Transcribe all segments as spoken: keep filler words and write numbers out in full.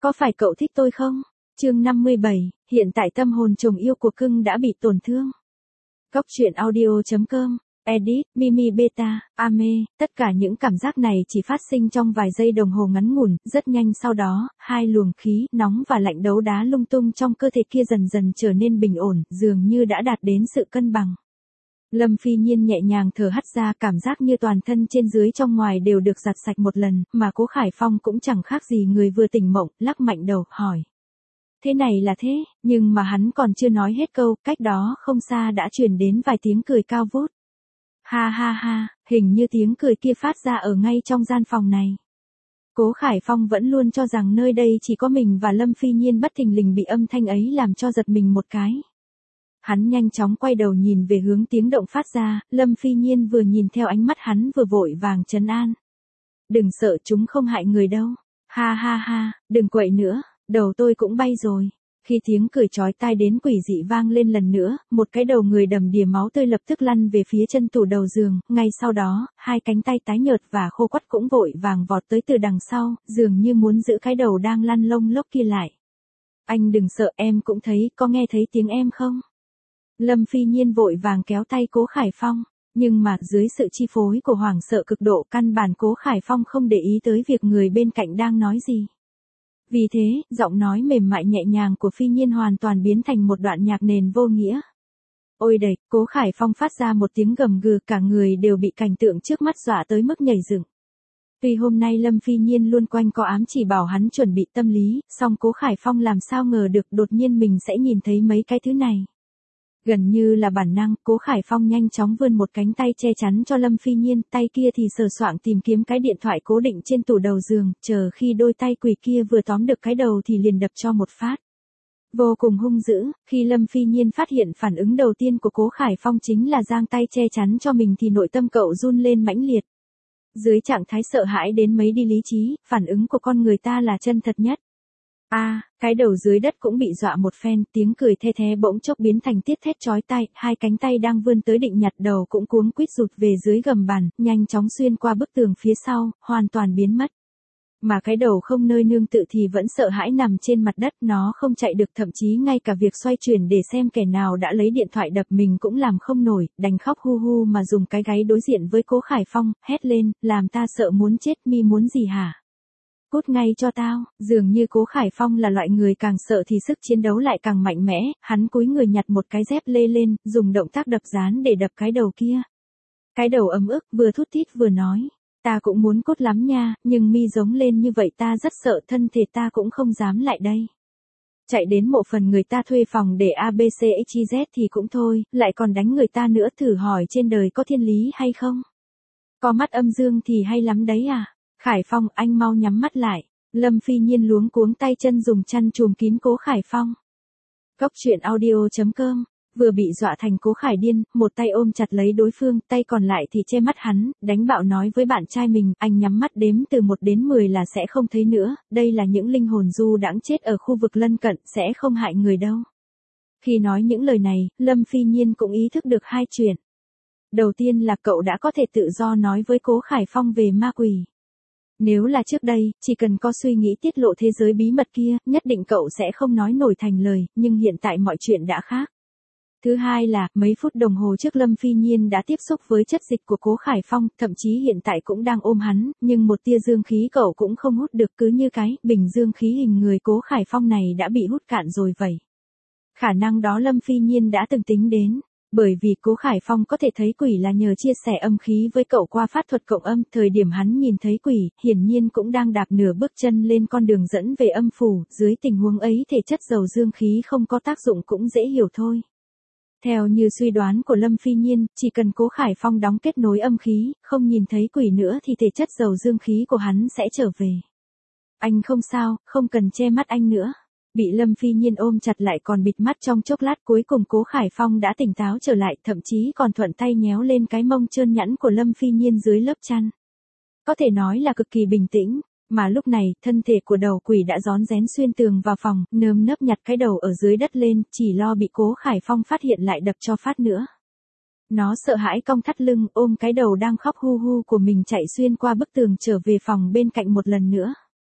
Có phải cậu thích tôi không? Chương năm mươi bảy, hiện tại tâm hồn chồng yêu của cưng đã bị tổn thương. Góc truyện audio chấm com, edit, Mimi Beta, Ame, tất cả những cảm giác này chỉ phát sinh trong vài giây đồng hồ ngắn ngủn, rất nhanh sau đó, hai luồng khí, nóng và lạnh đấu đá lung tung trong cơ thể kia dần dần trở nên bình ổn, dường như đã đạt đến sự cân bằng. Lâm Phi Nhiên nhẹ nhàng thở hắt ra, cảm giác như toàn thân trên dưới trong ngoài đều được giặt sạch một lần, mà Cố Khải Phong cũng chẳng khác gì người vừa tỉnh mộng, lắc mạnh đầu, hỏi. Thế này là thế, nhưng mà hắn còn chưa nói hết câu, cách đó không xa đã truyền đến vài tiếng cười cao vút. Ha ha ha, hình như tiếng cười kia phát ra ở ngay trong gian phòng này. Cố Khải Phong vẫn luôn cho rằng nơi đây chỉ có mình và Lâm Phi Nhiên, bất thình lình bị âm thanh ấy làm cho giật mình một cái. Hắn nhanh chóng quay đầu nhìn về hướng tiếng động phát ra, Lâm Phi Nhiên vừa nhìn theo ánh mắt hắn vừa vội vàng trấn an. Đừng sợ, chúng không hại người đâu. Ha ha ha, đừng quậy nữa, đầu tôi cũng bay rồi. Khi tiếng cười chói tai đến quỷ dị vang lên lần nữa, một cái đầu người đầm đìa máu tươi lập tức lăn về phía chân tủ đầu giường, ngay sau đó, hai cánh tay tái nhợt và khô quắt cũng vội vàng vọt tới từ đằng sau, dường như muốn giữ cái đầu đang lăn lông lốc kia lại. Anh đừng sợ, em cũng thấy, có nghe thấy tiếng em không? Lâm Phi Nhiên vội vàng kéo tay Cố Khải Phong, nhưng mà dưới sự chi phối của hoảng sợ cực độ, căn bản Cố Khải Phong không để ý tới việc người bên cạnh đang nói gì. Vì thế, giọng nói mềm mại nhẹ nhàng của Phi Nhiên hoàn toàn biến thành một đoạn nhạc nền vô nghĩa. Ôi đầy, Cố Khải Phong phát ra một tiếng gầm gừ, cả người đều bị cảnh tượng trước mắt dọa tới mức nhảy dựng. Tuy hôm nay Lâm Phi Nhiên luôn quanh co ám chỉ bảo hắn chuẩn bị tâm lý, song Cố Khải Phong làm sao ngờ được đột nhiên mình sẽ nhìn thấy mấy cái thứ này. Gần như là bản năng, Cố Khải Phong nhanh chóng vươn một cánh tay che chắn cho Lâm Phi Nhiên, tay kia thì sờ soạng tìm kiếm cái điện thoại cố định trên tủ đầu giường, chờ khi đôi tay quỷ kia vừa tóm được cái đầu thì liền đập cho một phát. Vô cùng hung dữ, khi Lâm Phi Nhiên phát hiện phản ứng đầu tiên của Cố Khải Phong chính là giang tay che chắn cho mình thì nội tâm cậu run lên mãnh liệt. Dưới trạng thái sợ hãi đến mấy đi lý trí, phản ứng của con người ta là chân thật nhất. A, à, cái đầu dưới đất cũng bị dọa một phen, tiếng cười the thé bỗng chốc biến thành tiết thét chói tai, hai cánh tay đang vươn tới định nhặt đầu cũng cuống quýt rụt về dưới gầm bàn, nhanh chóng xuyên qua bức tường phía sau, hoàn toàn biến mất. Mà cái đầu không nơi nương tựa thì vẫn sợ hãi nằm trên mặt đất, nó không chạy được, thậm chí ngay cả việc xoay chuyển để xem kẻ nào đã lấy điện thoại đập mình cũng làm không nổi, đành khóc hu hu mà dùng cái gáy đối diện với Cố Khải Phong, hét lên, làm ta sợ muốn chết, mi muốn gì hả? Cút ngay cho tao, dường như Cố Khải Phong là loại người càng sợ thì sức chiến đấu lại càng mạnh mẽ, hắn cúi người nhặt một cái dép lê lên, dùng động tác đập dán để đập cái đầu kia. Cái đầu ấm ức, vừa thút thít vừa nói, ta cũng muốn cút lắm nha, nhưng mi giống lên như vậy ta rất sợ, thân thể ta cũng không dám lại đây. Chạy đến mộ phần người ta thuê phòng để a bê xê ích i dét thì cũng thôi, lại còn đánh người ta nữa, thử hỏi trên đời có thiên lý hay không? Có mắt âm dương thì hay lắm đấy à? Khải Phong, anh mau nhắm mắt lại. Lâm Phi Nhiên luống cuống tay chân dùng chăn trùm kín Cố Khải Phong. Góc truyện audio chấm com, vừa bị dọa thành Cố Khải điên, một tay ôm chặt lấy đối phương, tay còn lại thì che mắt hắn, đánh bạo nói với bạn trai mình, anh nhắm mắt đếm từ một đến mười là sẽ không thấy nữa, đây là những linh hồn du đãng chết ở khu vực lân cận, sẽ không hại người đâu. Khi nói những lời này, Lâm Phi Nhiên cũng ý thức được hai chuyện. Đầu tiên là cậu đã có thể tự do nói với Cố Khải Phong về ma quỷ. Nếu là trước đây, chỉ cần có suy nghĩ tiết lộ thế giới bí mật kia, nhất định cậu sẽ không nói nổi thành lời, nhưng hiện tại mọi chuyện đã khác. Thứ hai là, mấy phút đồng hồ trước Lâm Phi Nhiên đã tiếp xúc với chất dịch của Cố Khải Phong, thậm chí hiện tại cũng đang ôm hắn, nhưng một tia dương khí cậu cũng không hút được, cứ như cái bình dương khí hình người Cố Khải Phong này đã bị hút cạn rồi vậy. Khả năng đó Lâm Phi Nhiên đã từng tính đến. Bởi vì Cố Khải Phong có thể thấy quỷ là nhờ chia sẻ âm khí với cậu qua pháp thuật cộng âm, thời điểm hắn nhìn thấy quỷ, hiển nhiên cũng đang đạp nửa bước chân lên con đường dẫn về âm phủ, dưới tình huống ấy thể chất dầu dương khí không có tác dụng cũng dễ hiểu thôi. Theo như suy đoán của Lâm Phi Nhiên, chỉ cần Cố Khải Phong đóng kết nối âm khí, không nhìn thấy quỷ nữa thì thể chất dầu dương khí của hắn sẽ trở về. Anh không sao, không cần che mắt anh nữa. Bị Lâm Phi Nhiên ôm chặt lại còn bịt mắt trong chốc lát, cuối cùng Cố Khải Phong đã tỉnh táo trở lại, thậm chí còn thuận tay nhéo lên cái mông trơn nhẵn của Lâm Phi Nhiên dưới lớp chăn. Có thể nói là cực kỳ bình tĩnh, mà lúc này, thân thể của đầu quỷ đã rón rén xuyên tường vào phòng, nơm nớp nhặt cái đầu ở dưới đất lên, chỉ lo bị Cố Khải Phong phát hiện lại đập cho phát nữa. Nó sợ hãi cong thắt lưng, ôm cái đầu đang khóc hu hu của mình chạy xuyên qua bức tường trở về phòng bên cạnh một lần nữa.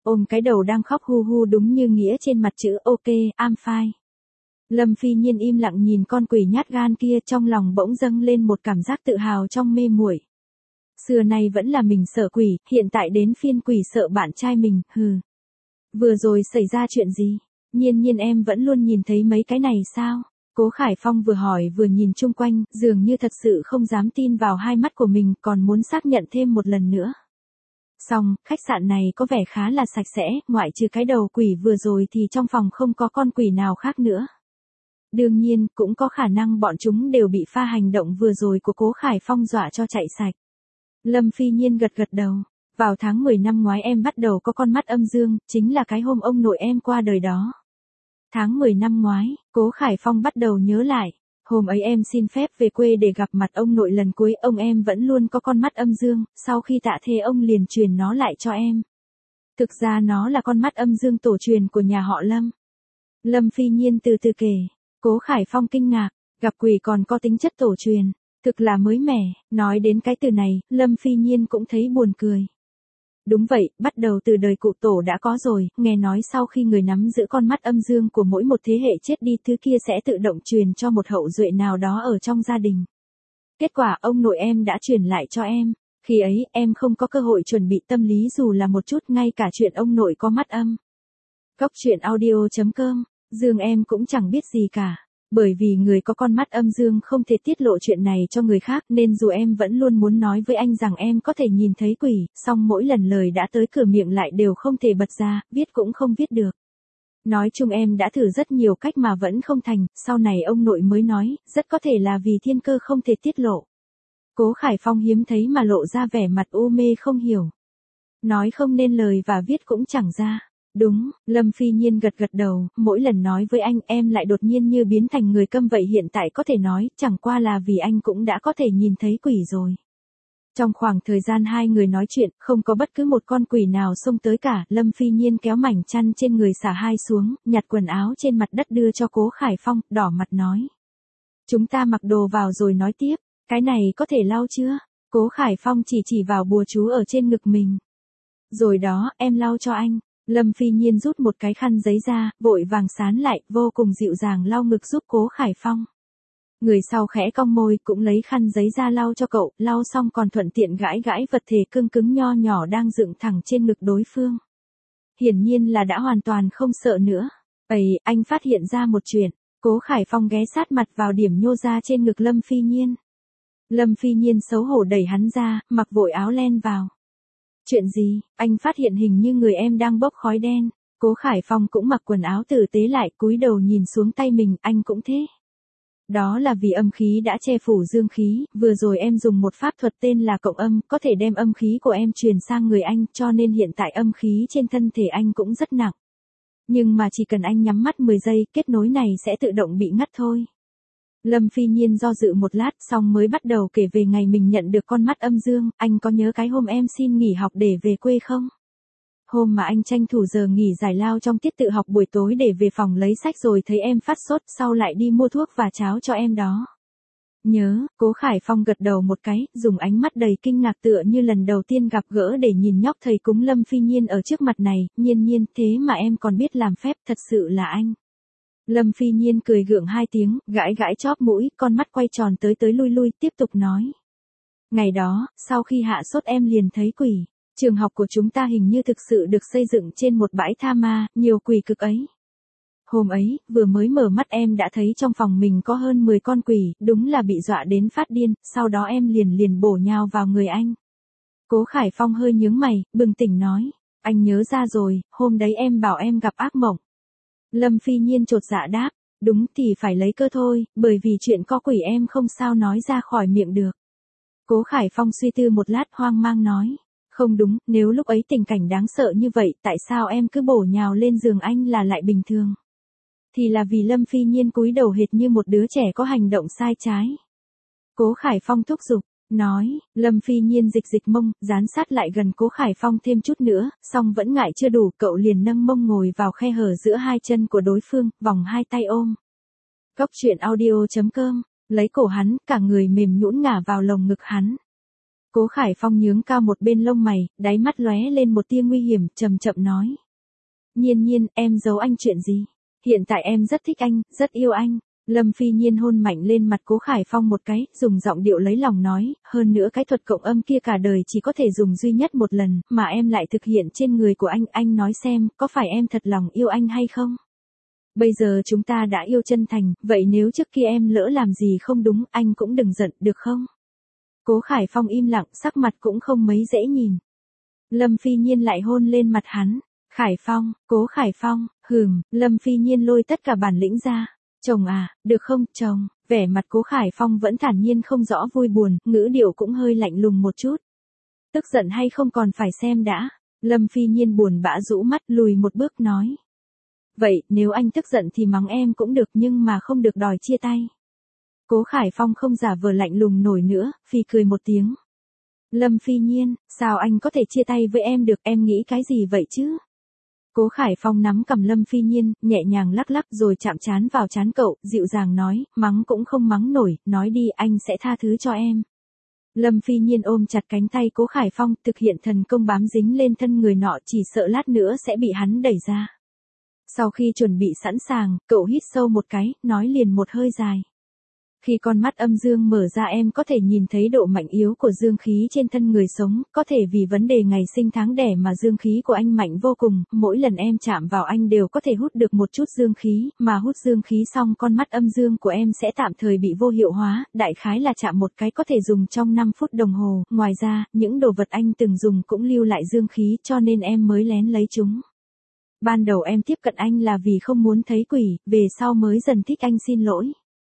ôm cái đầu đang khóc hu hu đúng như nghĩa trên mặt chữ ok, I'm fine. Lâm Phi Nhiên im lặng nhìn con quỷ nhát gan kia, trong lòng bỗng dâng lên một cảm giác tự hào trong mê muội. Xưa nay vẫn là mình sợ quỷ, hiện tại đến phiên quỷ sợ bạn trai mình, hừ. Vừa rồi xảy ra chuyện gì? Nhiên Nhiên em vẫn luôn nhìn thấy mấy cái này sao? Cố Khải Phong vừa hỏi vừa nhìn chung quanh, dường như thật sự không dám tin vào hai mắt của mình, còn muốn xác nhận thêm một lần nữa. Xong, khách sạn này có vẻ khá là sạch sẽ, ngoại trừ cái đầu quỷ vừa rồi thì trong phòng không có con quỷ nào khác nữa. Đương nhiên, cũng có khả năng bọn chúng đều bị pha hành động vừa rồi của Cố Khải Phong dọa cho chạy sạch. Lâm Phi Nhiên gật gật đầu. Vào tháng mười năm ngoái em bắt đầu có con mắt âm dương, chính là cái hôm ông nội em qua đời đó. Tháng mười năm ngoái, Cố Khải Phong bắt đầu nhớ lại. Hôm ấy em xin phép về quê để gặp mặt ông nội lần cuối, ông em vẫn luôn có con mắt âm dương, sau khi tạ thề ông liền truyền nó lại cho em. Thực ra nó là con mắt âm dương tổ truyền của nhà họ Lâm. Lâm Phi Nhiên từ từ kể. Cố Khải Phong kinh ngạc, gặp quỷ còn có tính chất tổ truyền, thực là mới mẻ, nói đến cái từ này, Lâm Phi Nhiên cũng thấy buồn cười. Đúng vậy, bắt đầu từ đời cụ tổ đã có rồi, nghe nói sau khi người nắm giữ con mắt âm dương của mỗi một thế hệ chết đi, thứ kia sẽ tự động truyền cho một hậu duệ nào đó ở trong gia đình. Kết quả ông nội em đã truyền lại cho em, khi ấy em không có cơ hội chuẩn bị tâm lý dù là một chút, ngay cả chuyện ông nội có mắt âm. Góc truyện audio chấm com, Dương em cũng chẳng biết gì cả. Bởi vì người có con mắt âm dương không thể tiết lộ chuyện này cho người khác, nên dù em vẫn luôn muốn nói với anh rằng em có thể nhìn thấy quỷ, song mỗi lần lời đã tới cửa miệng lại đều không thể bật ra, viết cũng không viết được. Nói chung em đã thử rất nhiều cách mà vẫn không thành, sau này ông nội mới nói, rất có thể là vì thiên cơ không thể tiết lộ. Cố Khải Phong hiếm thấy mà lộ ra vẻ mặt u mê không hiểu. Nói không nên lời và viết cũng chẳng ra. Đúng, Lâm Phi Nhiên gật gật đầu, mỗi lần nói với anh em lại đột nhiên như biến thành người câm vậy, hiện tại có thể nói, chẳng qua là vì anh cũng đã có thể nhìn thấy quỷ rồi. Trong khoảng thời gian hai người nói chuyện, không có bất cứ một con quỷ nào xông tới cả, Lâm Phi Nhiên kéo mảnh chăn trên người xả hai xuống, nhặt quần áo trên mặt đất đưa cho Cố Khải Phong, đỏ mặt nói. Chúng ta mặc đồ vào rồi nói tiếp, cái này có thể lau chưa? Cố Khải Phong chỉ chỉ vào bùa chú ở trên ngực mình. Rồi đó, em lau cho anh. Lâm Phi Nhiên rút một cái khăn giấy ra, vội vàng sán lại, vô cùng dịu dàng lau ngực giúp Cố Khải Phong. Người sau khẽ cong môi cũng lấy khăn giấy ra lau cho cậu, lau xong còn thuận tiện gãi gãi vật thể cưng cứng nho nhỏ đang dựng thẳng trên ngực đối phương. Hiển nhiên là đã hoàn toàn không sợ nữa. Ây, anh phát hiện ra một chuyện. Cố Khải Phong ghé sát mặt vào điểm nhô ra trên ngực Lâm Phi Nhiên. Lâm Phi Nhiên xấu hổ đẩy hắn ra, mặc vội áo len vào. Chuyện gì? Anh phát hiện hình như người em đang bốc khói đen. Cố Khải Phong cũng mặc quần áo tử tế lại, cúi đầu nhìn xuống tay mình, anh cũng thế. Đó là vì âm khí đã che phủ dương khí, vừa rồi em dùng một pháp thuật tên là cộng âm, có thể đem âm khí của em truyền sang người anh, cho nên hiện tại âm khí trên thân thể anh cũng rất nặng. Nhưng mà chỉ cần anh nhắm mắt mười giây, kết nối này sẽ tự động bị ngắt thôi. Lâm Phi Nhiên do dự một lát, xong mới bắt đầu kể về ngày mình nhận được con mắt âm dương. Anh có nhớ cái hôm em xin nghỉ học để về quê không? Hôm mà anh tranh thủ giờ nghỉ giải lao trong tiết tự học buổi tối để về phòng lấy sách, rồi thấy em phát sốt, sau lại đi mua thuốc và cháo cho em đó. Nhớ, Cố Khải Phong gật đầu một cái, dùng ánh mắt đầy kinh ngạc tựa như lần đầu tiên gặp gỡ để nhìn nhóc thầy cúng Lâm Phi Nhiên ở trước mặt này. Nhiên Nhiên, thế mà em còn biết làm phép, thật sự là anh. Lâm Phi Nhiên cười gượng hai tiếng, gãi gãi chóp mũi, con mắt quay tròn tới tới lui lui, tiếp tục nói. Ngày đó, sau khi hạ sốt em liền thấy quỷ. Trường học của chúng ta hình như thực sự được xây dựng trên một bãi tha ma, nhiều quỷ cực ấy. Hôm ấy, vừa mới mở mắt em đã thấy trong phòng mình có hơn mười con quỷ, đúng là bị dọa đến phát điên, sau đó em liền liền bổ nhào vào người anh. Cố Khải Phong hơi nhướng mày, bừng tỉnh nói. Anh nhớ ra rồi, hôm đấy em bảo em gặp ác mộng. Lâm Phi Nhiên chột dạ đáp, đúng thì phải lấy cơ thôi, bởi vì chuyện có quỷ em không sao nói ra khỏi miệng được. Cố Khải Phong suy tư một lát hoang mang nói, không đúng, nếu lúc ấy tình cảnh đáng sợ như vậy, tại sao em cứ bổ nhào lên giường anh là lại bình thường? Thì là vì Lâm Phi Nhiên cúi đầu hệt như một đứa trẻ có hành động sai trái. Cố Khải Phong thúc giục, nói, Lâm Phi Nhiên dịch dịch mông, dán sát lại gần Cố Khải Phong thêm chút nữa, song vẫn ngại chưa đủ, cậu liền nâng mông ngồi vào khe hở giữa hai chân của đối phương, vòng hai tay ôm. Góc truyện audio chấm com, lấy cổ hắn, cả người mềm nhũn ngả vào lồng ngực hắn. Cố Khải Phong nhướng cao một bên lông mày, đáy mắt lóe lên một tia nguy hiểm, chậm chậm nói. Nhiên Nhiên, em giấu anh chuyện gì? Hiện tại em rất thích anh, rất yêu anh. Lâm Phi Nhiên hôn mạnh lên mặt Cố Khải Phong một cái, dùng giọng điệu lấy lòng nói, hơn nữa cái thuật cộng âm kia cả đời chỉ có thể dùng duy nhất một lần, mà em lại thực hiện trên người của anh, anh nói xem, có phải em thật lòng yêu anh hay không? Bây giờ chúng ta đã yêu chân thành, vậy nếu trước kia em lỡ làm gì không đúng, anh cũng đừng giận, được không? Cố Khải Phong im lặng, sắc mặt cũng không mấy dễ nhìn. Lâm Phi Nhiên lại hôn lên mặt hắn. Khải Phong, Cố Khải Phong, hừm, Lâm Phi Nhiên lôi tất cả bản lĩnh ra. Chồng à, được không, chồng? Vẻ mặt Cố Khải Phong vẫn thản nhiên không rõ vui buồn, ngữ điệu cũng hơi lạnh lùng một chút. Tức giận hay không còn phải xem đã. Lâm Phi Nhiên buồn bã rũ mắt lùi một bước nói. Vậy, nếu anh tức giận thì mắng em cũng được nhưng mà không được đòi chia tay. Cố Khải Phong không giả vờ lạnh lùng nổi nữa, phi cười một tiếng. Lâm Phi Nhiên, sao anh có thể chia tay với em được, em nghĩ cái gì vậy chứ? Cố Khải Phong nắm cầm Lâm Phi Nhiên, nhẹ nhàng lắc lắc rồi chạm trán vào trán cậu, dịu dàng nói, mắng cũng không mắng nổi, nói đi anh sẽ tha thứ cho em. Lâm Phi Nhiên ôm chặt cánh tay Cố Khải Phong, thực hiện thần công bám dính lên thân người nọ, chỉ sợ lát nữa sẽ bị hắn đẩy ra. Sau khi chuẩn bị sẵn sàng, cậu hít sâu một cái, nói liền một hơi dài. Khi con mắt âm dương mở ra em có thể nhìn thấy độ mạnh yếu của dương khí trên thân người sống, có thể vì vấn đề ngày sinh tháng đẻ mà dương khí của anh mạnh vô cùng, mỗi lần em chạm vào anh đều có thể hút được một chút dương khí, mà hút dương khí xong con mắt âm dương của em sẽ tạm thời bị vô hiệu hóa, đại khái là chạm một cái có thể dùng trong năm phút đồng hồ, ngoài ra, những đồ vật anh từng dùng cũng lưu lại dương khí cho nên em mới lén lấy chúng. Ban đầu em tiếp cận anh là vì không muốn thấy quỷ, về sau mới dần thích anh, xin lỗi.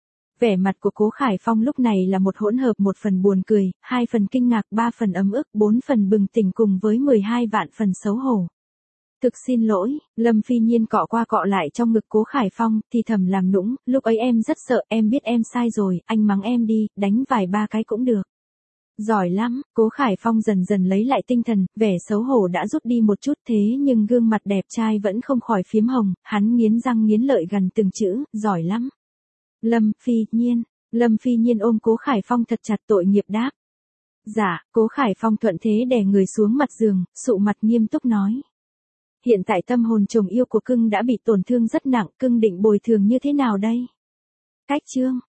Vẻ mặt của Cố Khải Phong lúc này là một hỗn hợp, một phần buồn cười, hai phần kinh ngạc, ba phần ấm ức, bốn phần bừng tỉnh cùng với mười hai vạn phần xấu hổ. Thực xin lỗi, Lâm Phi Nhiên cọ qua cọ lại trong ngực Cố Khải Phong, thì thầm làm nũng, lúc ấy em rất sợ, em biết em sai rồi, anh mắng em đi, đánh vài ba cái cũng được. Giỏi lắm, Cố Khải Phong dần dần lấy lại tinh thần, vẻ xấu hổ đã rút đi một chút thế nhưng gương mặt đẹp trai vẫn không khỏi phiếm hồng, hắn nghiến răng nghiến lợi gần từng chữ, giỏi lắm. Lâm Phi Nhiên, Lâm Phi Nhiên ôm Cố Khải Phong thật chặt, tội nghiệp đáp. Dạ, Cố Khải Phong thuận thế đè người xuống mặt giường, sụ mặt nghiêm túc nói. Hiện tại tâm hồn chồng yêu của cưng đã bị tổn thương rất nặng, cưng định bồi thường như thế nào đây? Cách chương